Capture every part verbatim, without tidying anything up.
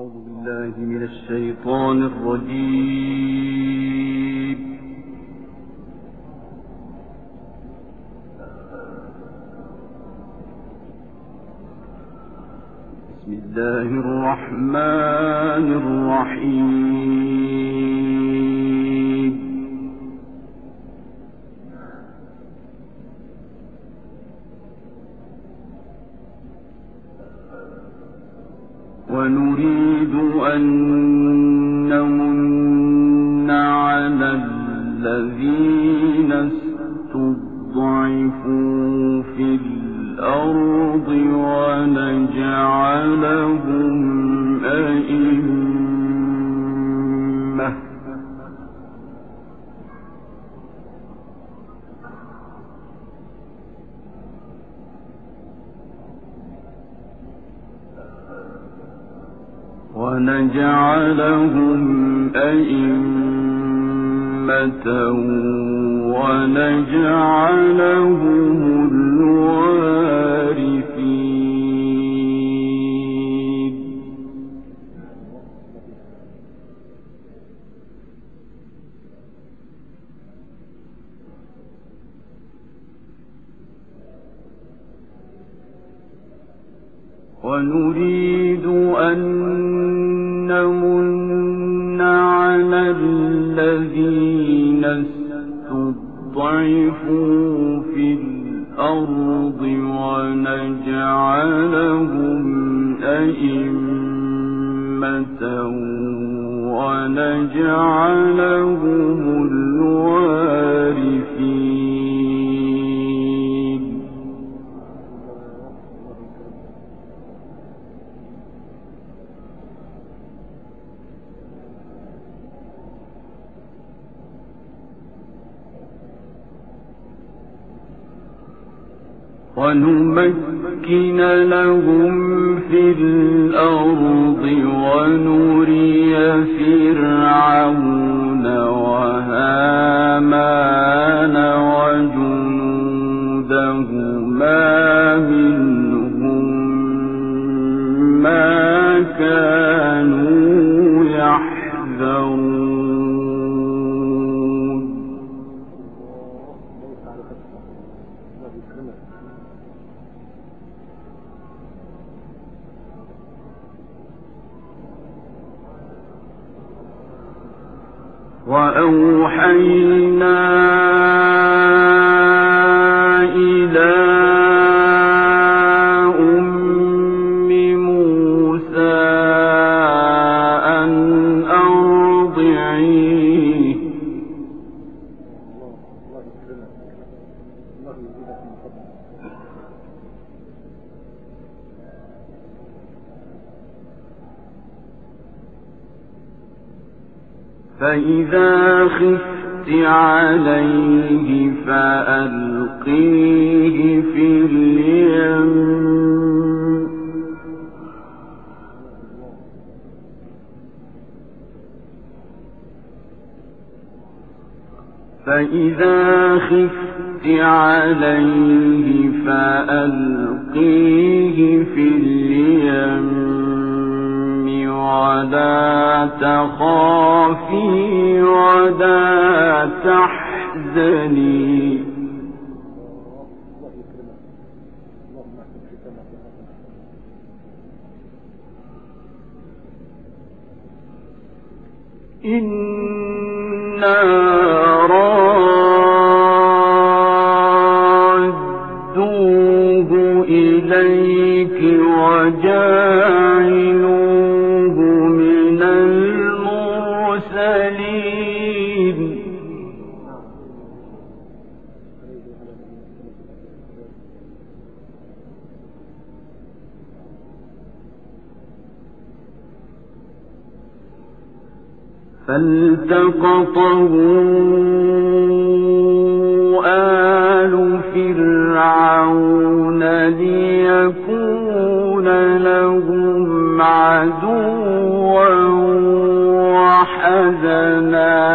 أعوذ بالله من الشيطان الرجيم. بسم الله الرحمن الرحيم. ونريد أن نمن على الذين استضعفوا في الأرض ونجعلهم أئمة ونجعلهم أئمة ونجعلهم الوارثين. ونريد أن نمن على الذين استضعفوا في الأرض ونجعلهم أئمة ونجعلهم الوارثين. ونمكن لهم في الأرض ونري فرعون وهامان وجنودهما منهم ما كانوا يحذرون. وأوحينا إلى أم موسى أن أرضعيه فإذا خفت عليه فألقيه في اليم فإذا خفت عليه فألقيه في اليم ولا تخافي ولا تحزني إنا رادوه إليك وجاعلوه من المرسلين. فالتقطه آل فرعون ليكون لهم عدوا وحزنا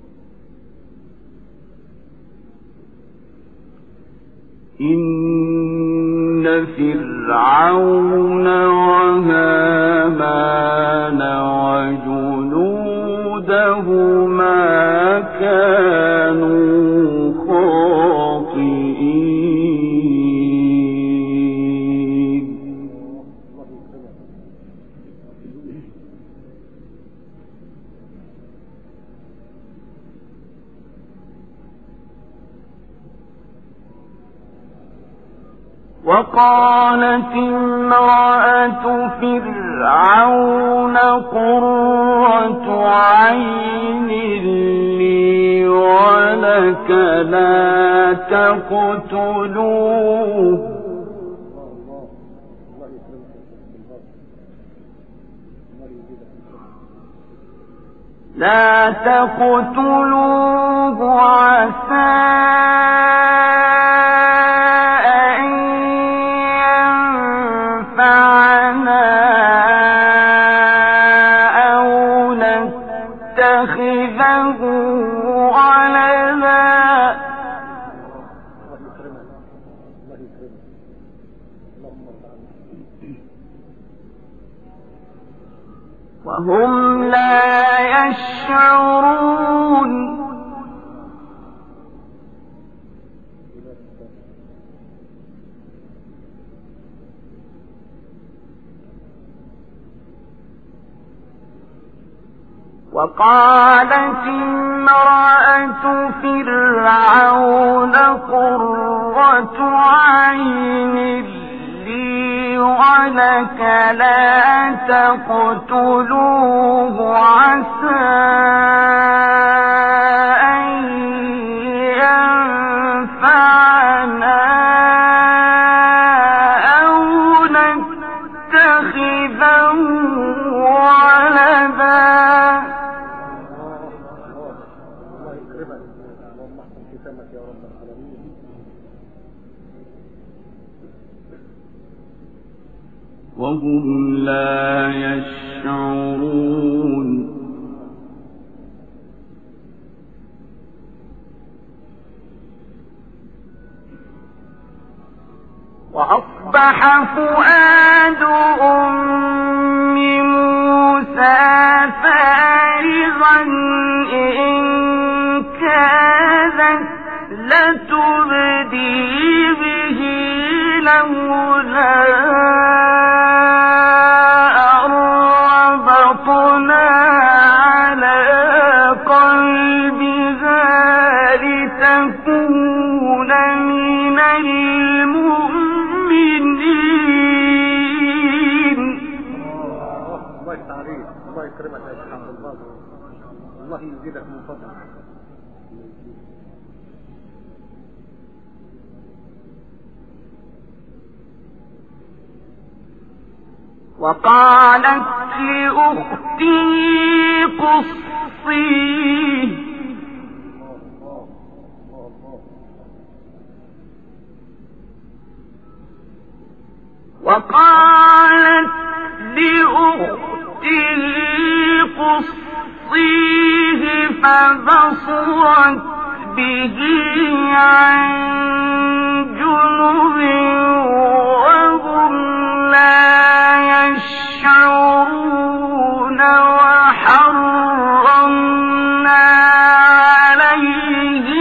إن إن فرعون وهامان وجنودهما كانوا خاطئين. وقالت امرأة فرعون قرة عين لي ولك لا تقتلوه لا تقتلوه عسى وهم لا يشعرون. وقالت امرأة فرعون قرة عين لي ولك لا تقتلوه عسى أن ينفعنا أو نتخذه ولدا. وهم لا يشعرون. وأصبح فؤاد أم موسى فارغا إن كادت لتبدي به لولا أربطنا على قلبها لتكون من المؤمنين. الله يستعريك، الله يكرمك يا شيخ عبد الباسط، الله يزيدك من فضلك. وقالت لأخته قصيه وقالت لأخته قصيه فبصرت به عن جنب وهم لا يشعرون. وحرمنا عليه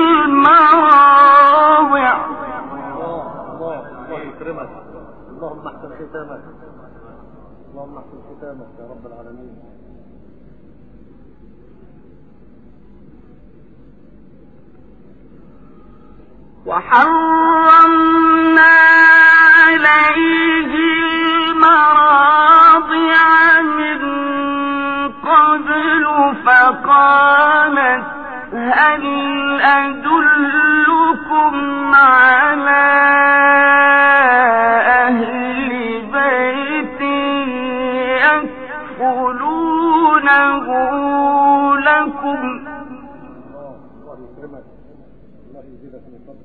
المراضع. الله الله يكرمك، اللهم احسن ختامك، اللهم احسن ختامك يا رب العالمين. وحرمنا عليه المراضع من قبل فقالت هل أدلكم على أهل بيت يكفلونه لكم. الله يكرمك، الله يزيدك من فضلك.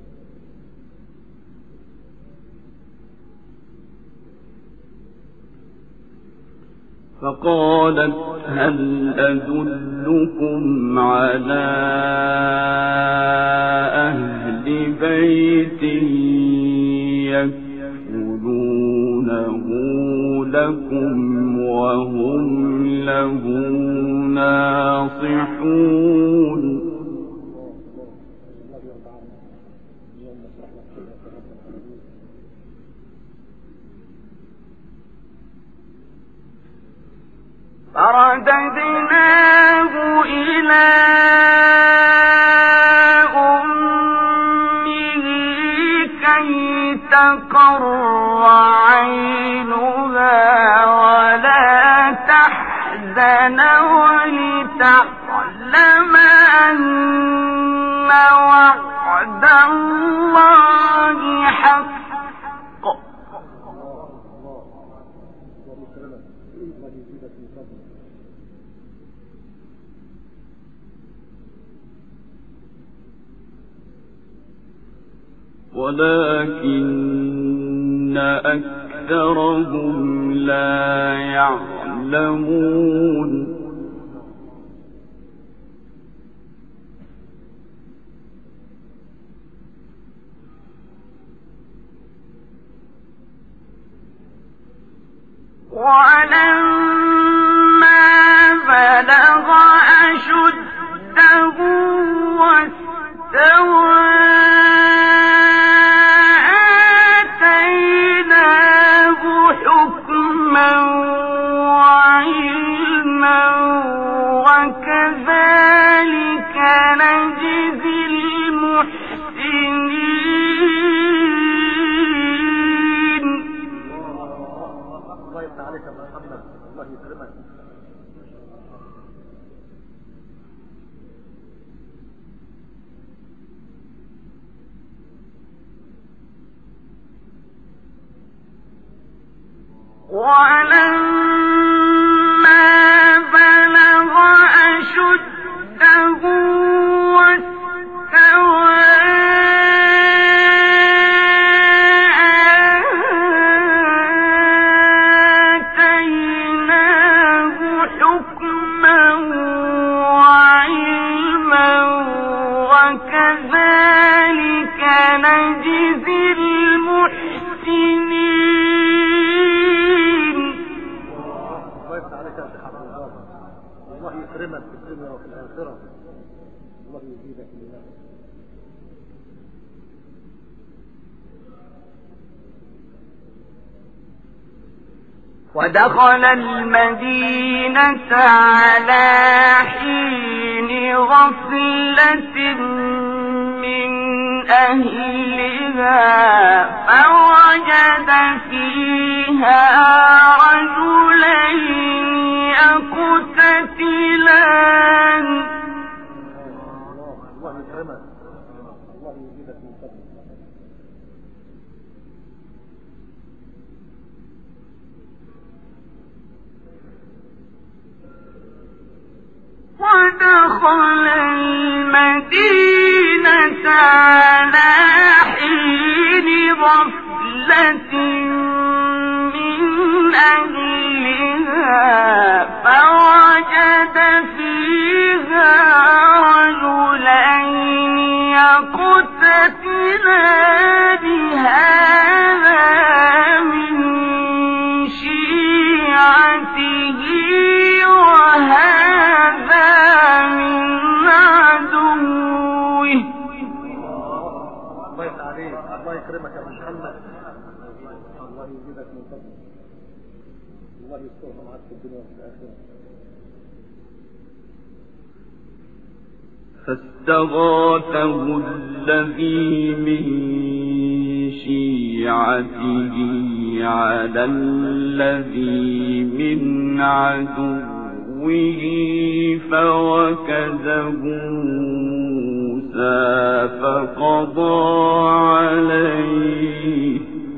فقالت هل أدلكم على أهل بيت يكفلونه لكم وهم له ناصحون فرددناه إلى أمه كي تقر عينها ولا تحزن ولتعلم أن وعد الله حق ولكن أكثرهم لا يعلمون ولما بلغ أشده واستوى وكذلك نجزي المحسنين. الله يفتح عليك يا محمد، الله يكرمك. ولما بلغ أشده واستوى آتيناه حكما وعلما وكذلك نجزي المحسنين. الله يكرمك في الدنيا وفي الآخرة، الله يزيدك من الله. ودخل المدينة على حين غفلة من أهلها فوجد فيها رجلين يقتتلان. الله يكرمك، الله يزيدك من فضلك. ودخل المدينة على حين غفلة من أهلها فوجد فيها رجلين يقتتلان هذا من شيعته وهذا من عدوه. الله يفتح عليك، الله يكرمك يا محمد، الله يزيدك من فضلك، الله يسترها معك في الدنيا وفي الآخرة. فاستغاثه الذي من شيعته على الذي من عدوه فوكزه موسى فقضى عليه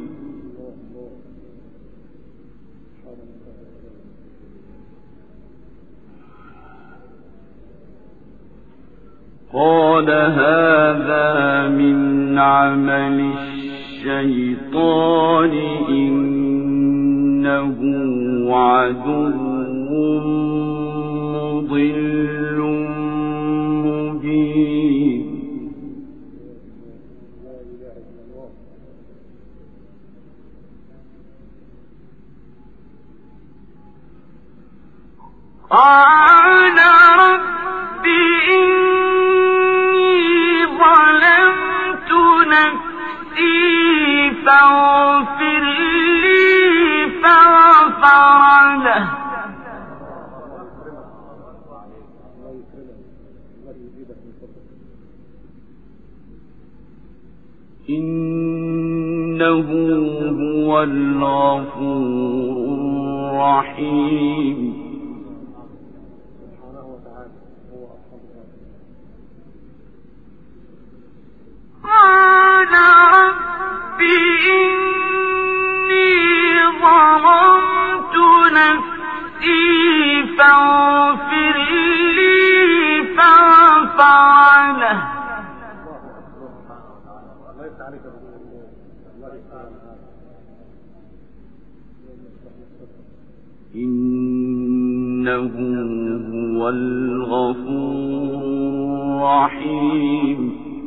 قال هذا من عمل الشيطان إنه عدو مضل مبين. قال رب إني ظلمت نفسي فاغفر لي فغفر له إنه هو الغفور الرحيم. قال رب إني ظلمت نفسي فاغفر لي فغفر له إنه هو الغفور الرحيم.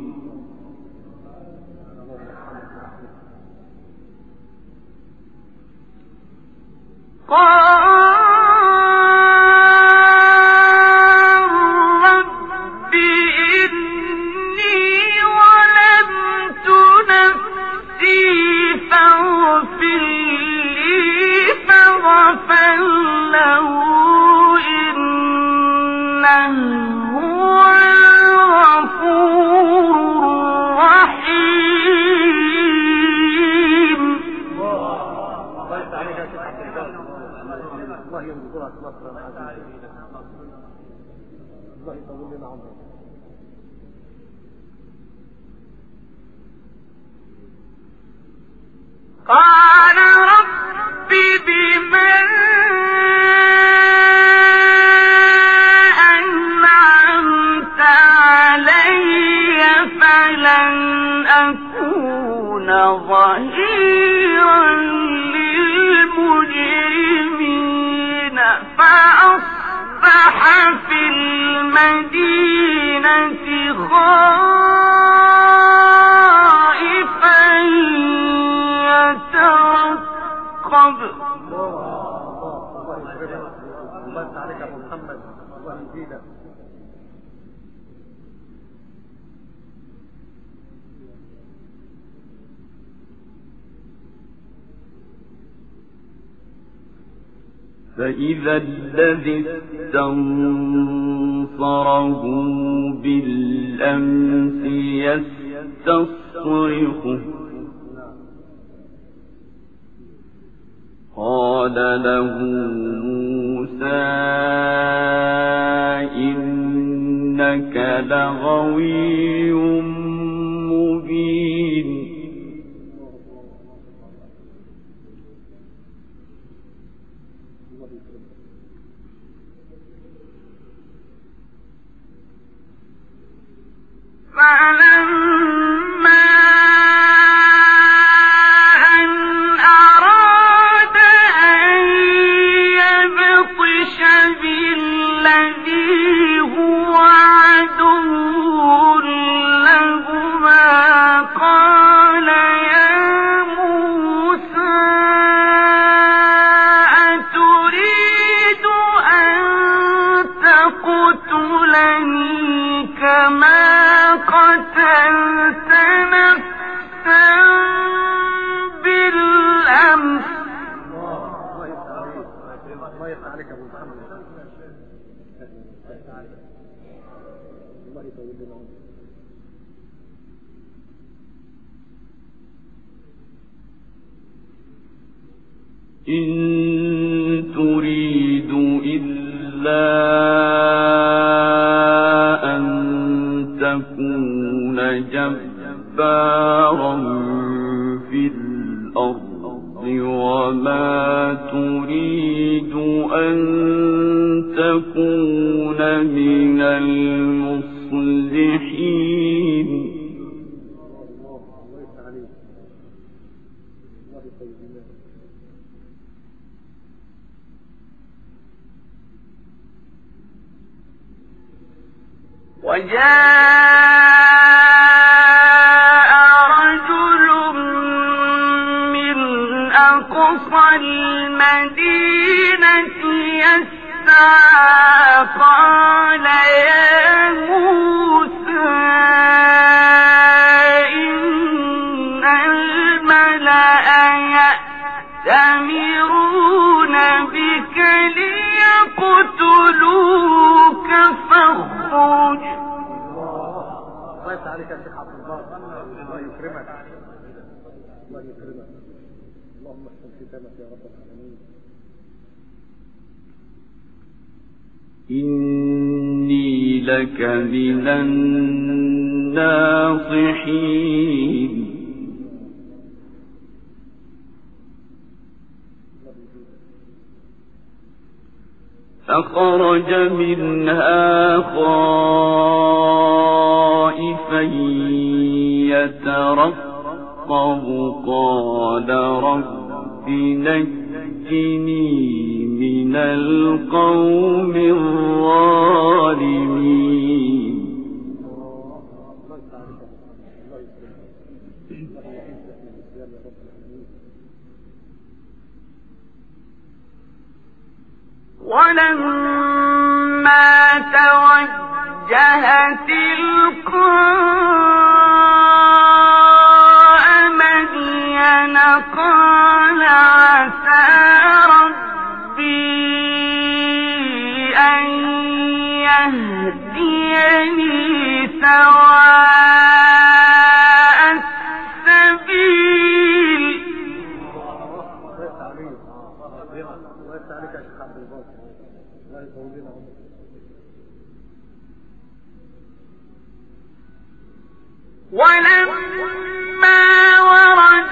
قال رب بما أنعمت علي فلن أكون ظهيرا للمجرمين فأصبح في المدينة خائفا يترقب. الله عليك ابو محمد، الله يزيدك. فإذا الذي استنصره بالأمس يستصرخه قال له موسى إنك لغوي مبين. فلما أن أراد أن يبطش بالذي هو عدو لهما قال يا موسى أتريد أن تقتلني كما قتلت نفسا بالأمس. الله يفتح عليك ابو محمد، الله يطول لنا عمرك. إن تريد إلا أن تكون جبارا في الأرض وما تريد أن تكون من المصلحين. وجاء رجل من أقصى المدينة يسعى دعا قال يا موسى إن الملأ يأتمرون بك ليقتلوك فاخرج. الله يفتح عليك يا شيخ عبد الباسط، الله يكرمك الله يكرمك، اللهم احسن ختامك يا رب العالمين. إني لك من الناصحين فخرج منها خائفا يترقب قال رب نجني من القوم الظالمين. ولما توجه تلقاء مدين قال عسى ربي أن يهديني سواء السبيل. ولما ورد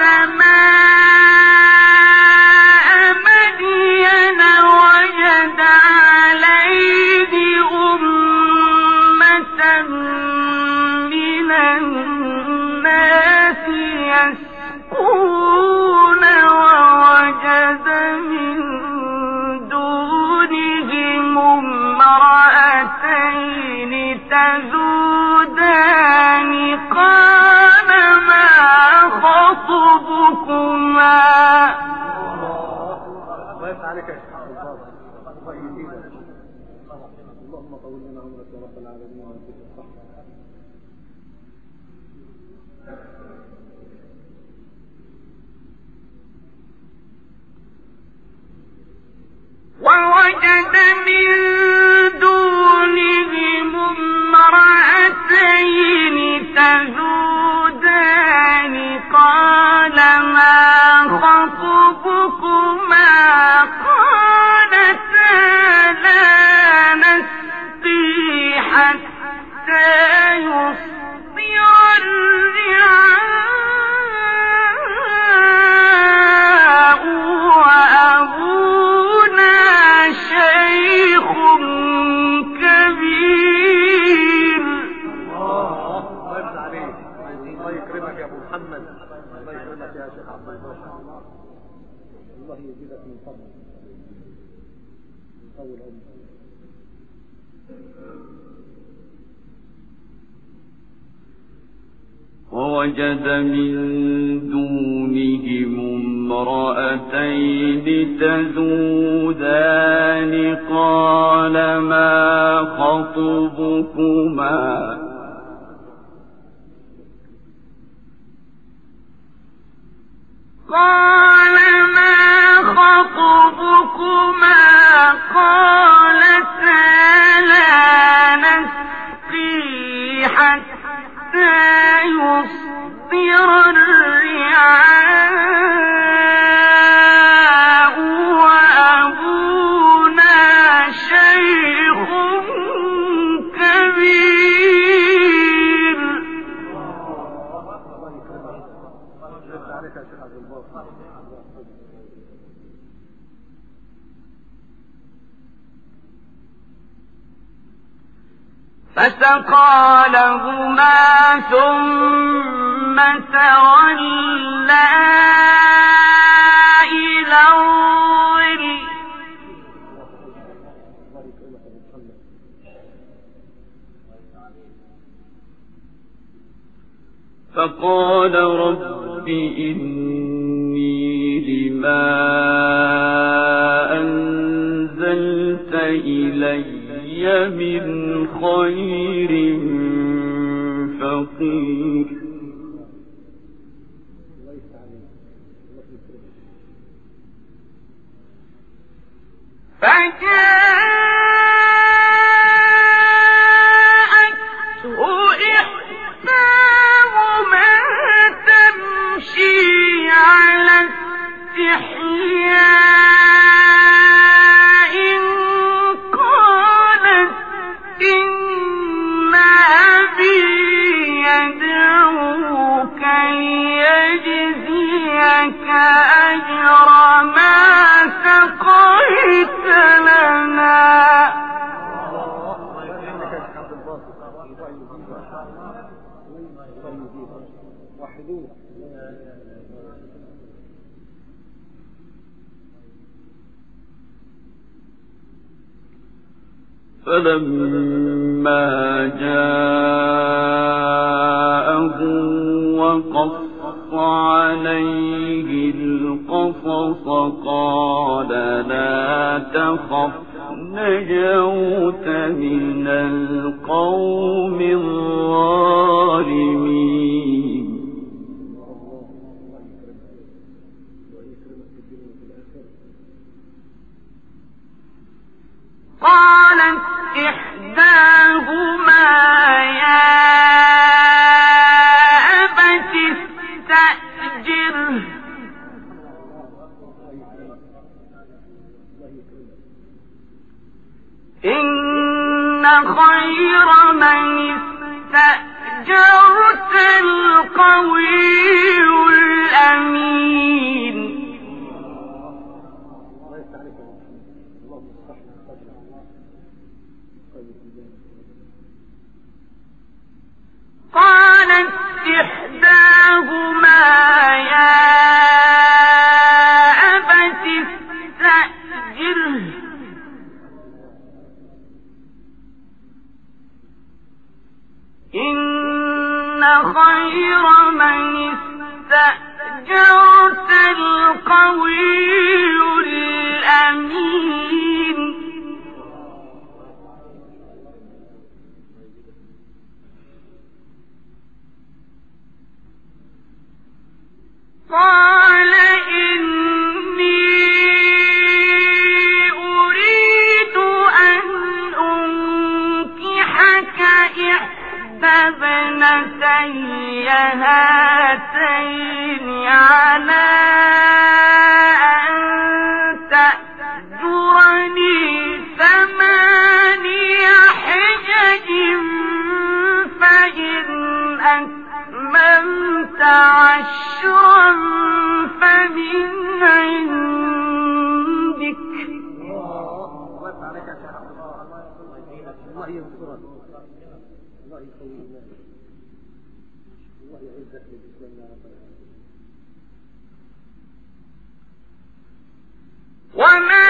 ماء مدين وجد عليه أمة من الناس يسقون ووجد من دونهم امرأتين تذودان قال ما خطبكما. الله يفتح عليك يا شيخ عبد الباسط، الله يزيدك، اللهم طول لنا عمرك يا رب العالمين ويديك الصحة. ووجد من دونهم امرأتين تذودان قال ما خطبكما قالتا لا نسقي حتى يصدر الرعاء وأبونا شيخ كبير. الله يفتح عليك، الله يكرمك يا ابو محمد، الله يكرمك يا شيخ عبد الباسط، الله يزيدك من فضلك من طول عمرك. ووجد من دونهم امرأتين تذودان قال ما خطبكما قال ما خطبكما قالتا لا نسقي حتى يصدر الرعاء وأبونا شيخ كبير. فسقى لهما ثم تولى إلى الظل فقال رب إني لما أنزلت إلي من خير فقير فجاءته إحداهما تمشي على استحياء قالت إن أبي يدعوك ليجزيك أجر ما سقيت لنا. فلما جاءه وقص عليه القصص قال لا تخف نجوت من القوم الظالمين. قالت إحداهما يا أبت استأجره إن خير من استأجرت القوي الأمين. قالت إحداهما يا أبت استأجره إن خير من استأجرت القوي الأمين. قال إني أريد أن أنكحك إحدى ابنتي هاتين على أن تأجرني ثماني حجج فإن أتممت عشرا فمن عندك. الله ينصرك، الله يقوي إيمانك، الله يعزك بالإسلام يا رب العالمين. وما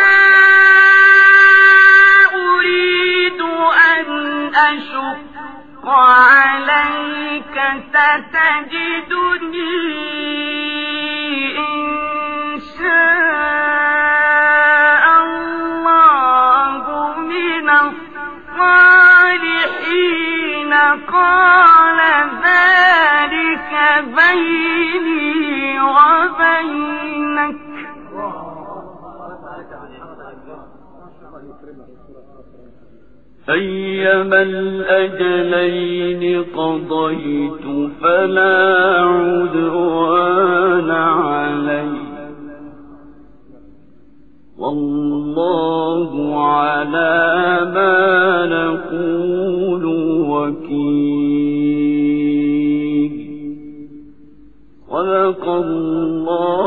أريد أن أشق عليك ستجدني إن شاء الله من الصالحين. قال ذلك بيني وبينك أيما الأجلين قضيت فلا عدوان علي والله على ما نقول وكيل. صدق الله